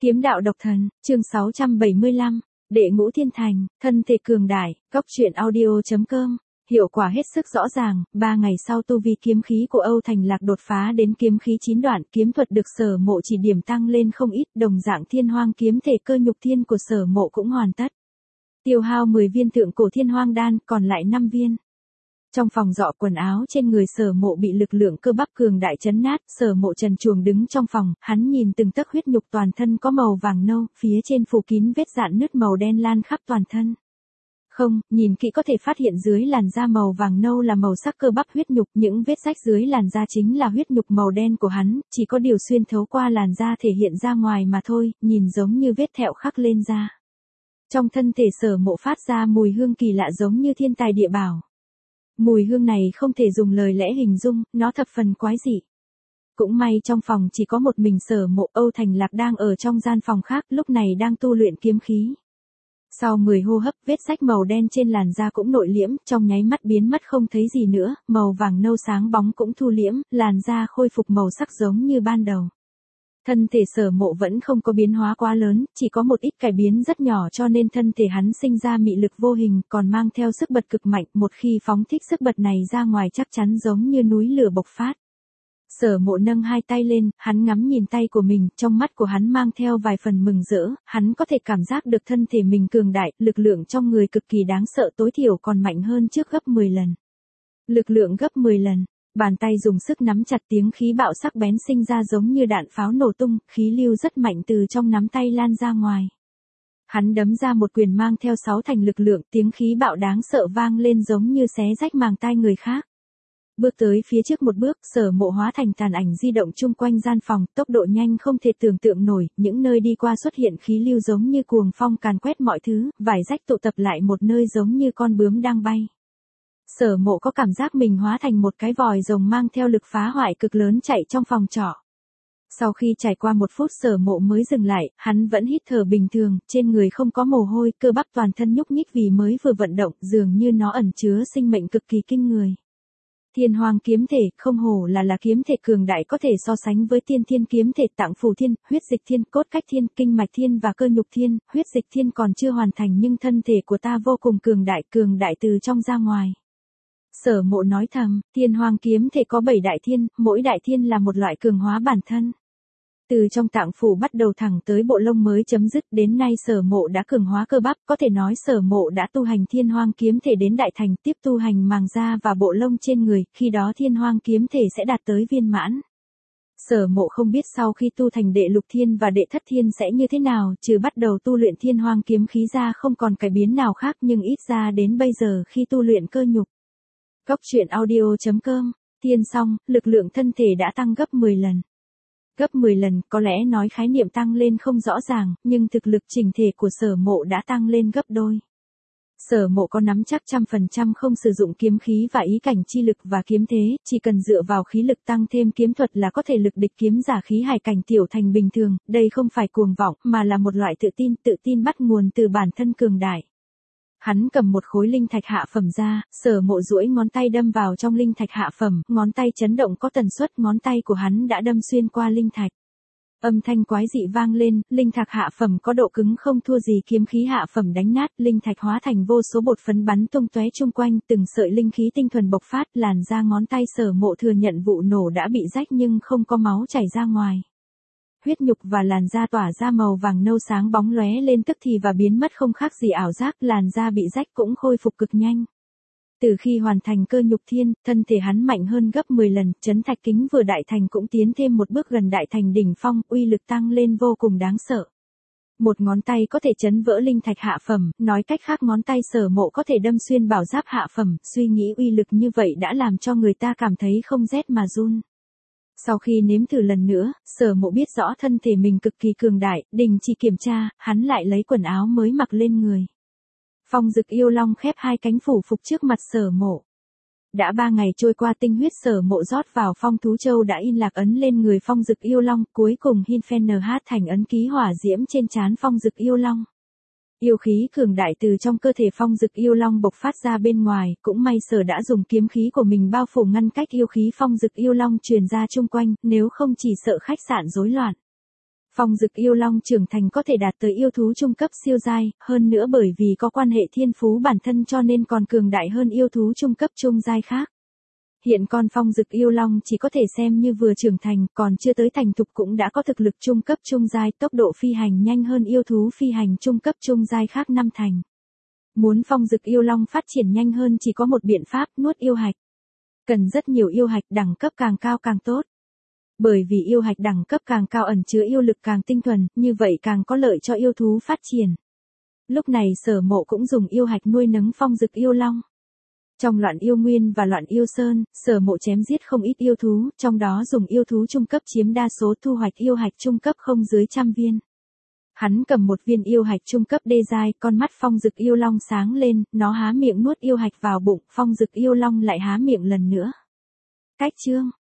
Kiếm đạo độc thần, chương 675, đệ ngũ thiên thành, thân thể cường đại, góc truyện audio.com. Hiệu quả hết sức rõ ràng, 3 ngày sau tu vi kiếm khí của Âu Thành Lạc đột phá đến kiếm khí 9 đoạn, kiếm thuật được Sở Mộ chỉ điểm tăng lên không ít, đồng dạng thiên hoang kiếm thể cơ nhục thiên của Sở Mộ cũng hoàn tất. Tiêu hao 10 viên thượng cổ thiên hoang đan, còn lại 5 viên. Trong phòng dọ quần áo trên người Sở Mộ bị lực lượng cơ bắp cường đại chấn nát, Sở Mộ trần truồng đứng trong phòng, hắn nhìn từng tấc huyết nhục toàn thân có màu vàng nâu, phía trên phủ kín vết rạn nứt màu đen lan khắp toàn thân. Không, nhìn kỹ có thể phát hiện dưới làn da màu vàng nâu là màu sắc cơ bắp huyết nhục, những vết rách dưới làn da chính là huyết nhục màu đen của hắn, chỉ có điều xuyên thấu qua làn da thể hiện ra ngoài mà thôi, nhìn giống như vết thẹo khắc lên da. Trong thân thể Sở Mộ phát ra mùi hương kỳ lạ giống như thiên tài địa bảo. Mùi hương này không thể dùng lời lẽ hình dung, nó thập phần quái dị. Cũng may trong phòng chỉ có một mình Sở Mộ, Âu Thành Lạc đang ở trong gian phòng khác, lúc này đang tu luyện kiếm khí. Sau 10 hô hấp, vết rách màu đen trên làn da cũng nội liễm, trong nháy mắt biến mất không thấy gì nữa, màu vàng nâu sáng bóng cũng thu liễm, làn da khôi phục màu sắc giống như ban đầu. Thân thể Sở Mộ vẫn không có biến hóa quá lớn, chỉ có một ít cải biến rất nhỏ cho nên thân thể hắn sinh ra mị lực vô hình, còn mang theo sức bật cực mạnh, một khi phóng thích sức bật này ra ngoài chắc chắn giống như núi lửa bộc phát. Sở Mộ nâng hai tay lên, hắn ngắm nhìn tay của mình, trong mắt của hắn mang theo vài phần mừng rỡ, hắn có thể cảm giác được thân thể mình cường đại, lực lượng trong người cực kỳ đáng sợ, tối thiểu còn mạnh hơn trước gấp 10 lần. Lực lượng gấp 10 lần. Bàn tay dùng sức nắm chặt, tiếng khí bạo sắc bén sinh ra giống như đạn pháo nổ tung, khí lưu rất mạnh từ trong nắm tay lan ra ngoài. Hắn đấm ra một quyền mang theo 6 thành lực lượng, tiếng khí bạo đáng sợ vang lên giống như xé rách màng tai người khác. Bước tới phía trước một bước, Sở Mộ hóa thành tàn ảnh di động chung quanh gian phòng, tốc độ nhanh không thể tưởng tượng nổi, những nơi đi qua xuất hiện khí lưu giống như cuồng phong càn quét mọi thứ, vải rách tụ tập lại một nơi giống như con bướm đang bay. Sở Mộ có cảm giác mình hóa thành một cái vòi rồng mang theo lực phá hoại cực lớn chạy trong phòng trọ. Sau khi trải qua 1 phút Sở Mộ mới dừng lại, hắn vẫn hít thở bình thường, trên người không có mồ hôi, cơ bắp toàn thân nhúc nhích vì mới vừa vận động, dường như nó ẩn chứa sinh mệnh cực kỳ kinh người. Thiên hoang kiếm thể, không hổ là kiếm thể cường đại có thể so sánh với tiên thiên kiếm thể, tạng phủ thiên, huyết dịch thiên, cốt cách thiên, kinh mạch thiên và cơ nhục thiên, huyết dịch thiên còn chưa hoàn thành nhưng thân thể của ta vô cùng cường đại từ trong ra ngoài. Sở Mộ nói thầm, thiên hoang kiếm thể có 7 đại thiên, mỗi đại thiên là một loại cường hóa bản thân. Từ trong tạng phủ bắt đầu thẳng tới bộ lông mới chấm dứt, đến nay Sở Mộ đã cường hóa cơ bắp, có thể nói Sở Mộ đã tu hành thiên hoang kiếm thể đến đại thành, tiếp tu hành màng da và bộ lông trên người, khi đó thiên hoang kiếm thể sẽ đạt tới viên mãn. Sở Mộ không biết sau khi tu thành đệ lục thiên và đệ thất thiên sẽ như thế nào, trừ bắt đầu tu luyện thiên hoang kiếm khí ra không còn cải biến nào khác, nhưng ít ra đến bây giờ khi tu luyện cơ nhục. Góc truyện audio.com, thiên xong, lực lượng thân thể đã tăng gấp 10 lần. Gấp 10 lần, có lẽ nói khái niệm tăng lên không rõ ràng, nhưng thực lực chỉnh thể của Sở Mộ đã tăng lên gấp đôi. Sở Mộ có nắm chắc 100% không sử dụng kiếm khí và ý cảnh chi lực và kiếm thế, chỉ cần dựa vào khí lực tăng thêm kiếm thuật là có thể lực địch kiếm giả khí hải cảnh tiểu thành bình thường, đây không phải cuồng vọng, mà là một loại tự tin bắt nguồn từ bản thân cường đại. Hắn cầm một khối linh thạch hạ phẩm ra, Sở Mộ duỗi ngón tay đâm vào trong linh thạch hạ phẩm, ngón tay chấn động có tần suất, ngón tay của hắn đã đâm xuyên qua linh thạch. Âm thanh quái dị vang lên, linh thạch hạ phẩm có độ cứng không thua gì kiếm khí hạ phẩm đánh nát, linh thạch hóa thành vô số bột phấn bắn tung tóe chung quanh, từng sợi linh khí tinh thuần bộc phát, làn da ngón tay Sở Mộ thừa nhận vụ nổ đã bị rách nhưng không có máu chảy ra ngoài. Huyết nhục và làn da tỏa ra màu vàng nâu sáng bóng lóe lên tức thì và biến mất không khác gì ảo giác, làn da bị rách cũng khôi phục cực nhanh. Từ khi hoàn thành cơ nhục thiên, thân thể hắn mạnh hơn gấp 10 lần, chấn thạch kính vừa đại thành cũng tiến thêm một bước gần đại thành đỉnh phong, uy lực tăng lên vô cùng đáng sợ. Một ngón tay có thể chấn vỡ linh thạch hạ phẩm, nói cách khác ngón tay Sở Mộ có thể đâm xuyên bảo giáp hạ phẩm, suy nghĩ uy lực như vậy đã làm cho người ta cảm thấy không rét mà run. Sau khi nếm thử lần nữa, Sở Mộ biết rõ thân thể mình cực kỳ cường đại, đình chỉ kiểm tra, hắn lại lấy quần áo mới mặc lên người. Phong Dực Yêu Long khép hai cánh phủ phục trước mặt Sở Mộ. Đã 3 ngày trôi qua, tinh huyết Sở Mộ rót vào Phong Thú Châu đã in lạc ấn lên người Phong Dực Yêu Long, cuối cùng Hinfen thành ấn ký hỏa diễm trên trán Phong Dực Yêu Long. Yêu khí cường đại từ trong cơ thể Phong Dực Yêu Long bộc phát ra bên ngoài, cũng may Sở đã dùng kiếm khí của mình bao phủ ngăn cách yêu khí Phong Dực Yêu Long truyền ra chung quanh, nếu không chỉ sợ khách sạn rối loạn. Phong dực yêu long trưởng thành có thể đạt tới yêu thú trung cấp siêu giai, hơn nữa bởi vì có quan hệ thiên phú bản thân cho nên còn cường đại hơn yêu thú trung cấp trung giai khác. Hiện con phong dực yêu long chỉ có thể xem như vừa trưởng thành, còn chưa tới thành thục cũng đã có thực lực trung cấp trung giai, tốc độ phi hành nhanh hơn yêu thú phi hành trung cấp trung giai khác 5 thành. Muốn phong dực yêu long phát triển nhanh hơn chỉ có một biện pháp, nuốt yêu hạch. Cần rất nhiều yêu hạch, đẳng cấp càng cao càng tốt. Bởi vì yêu hạch đẳng cấp càng cao ẩn chứa yêu lực càng tinh thuần, như vậy càng có lợi cho yêu thú phát triển. Lúc này Sở Mộ cũng dùng yêu hạch nuôi nấng phong dực yêu long. Trong Loạn Yêu Nguyên và Loạn Yêu Sơn, Sở Mộ chém giết không ít yêu thú, trong đó dùng yêu thú trung cấp chiếm đa số, thu hoạch yêu hạch trung cấp không dưới 100 viên. Hắn cầm một viên yêu hạch trung cấp đê giai, con mắt phong dực yêu long sáng lên, nó há miệng nuốt yêu hạch vào bụng, phong dực yêu long lại há miệng lần nữa. Cách chương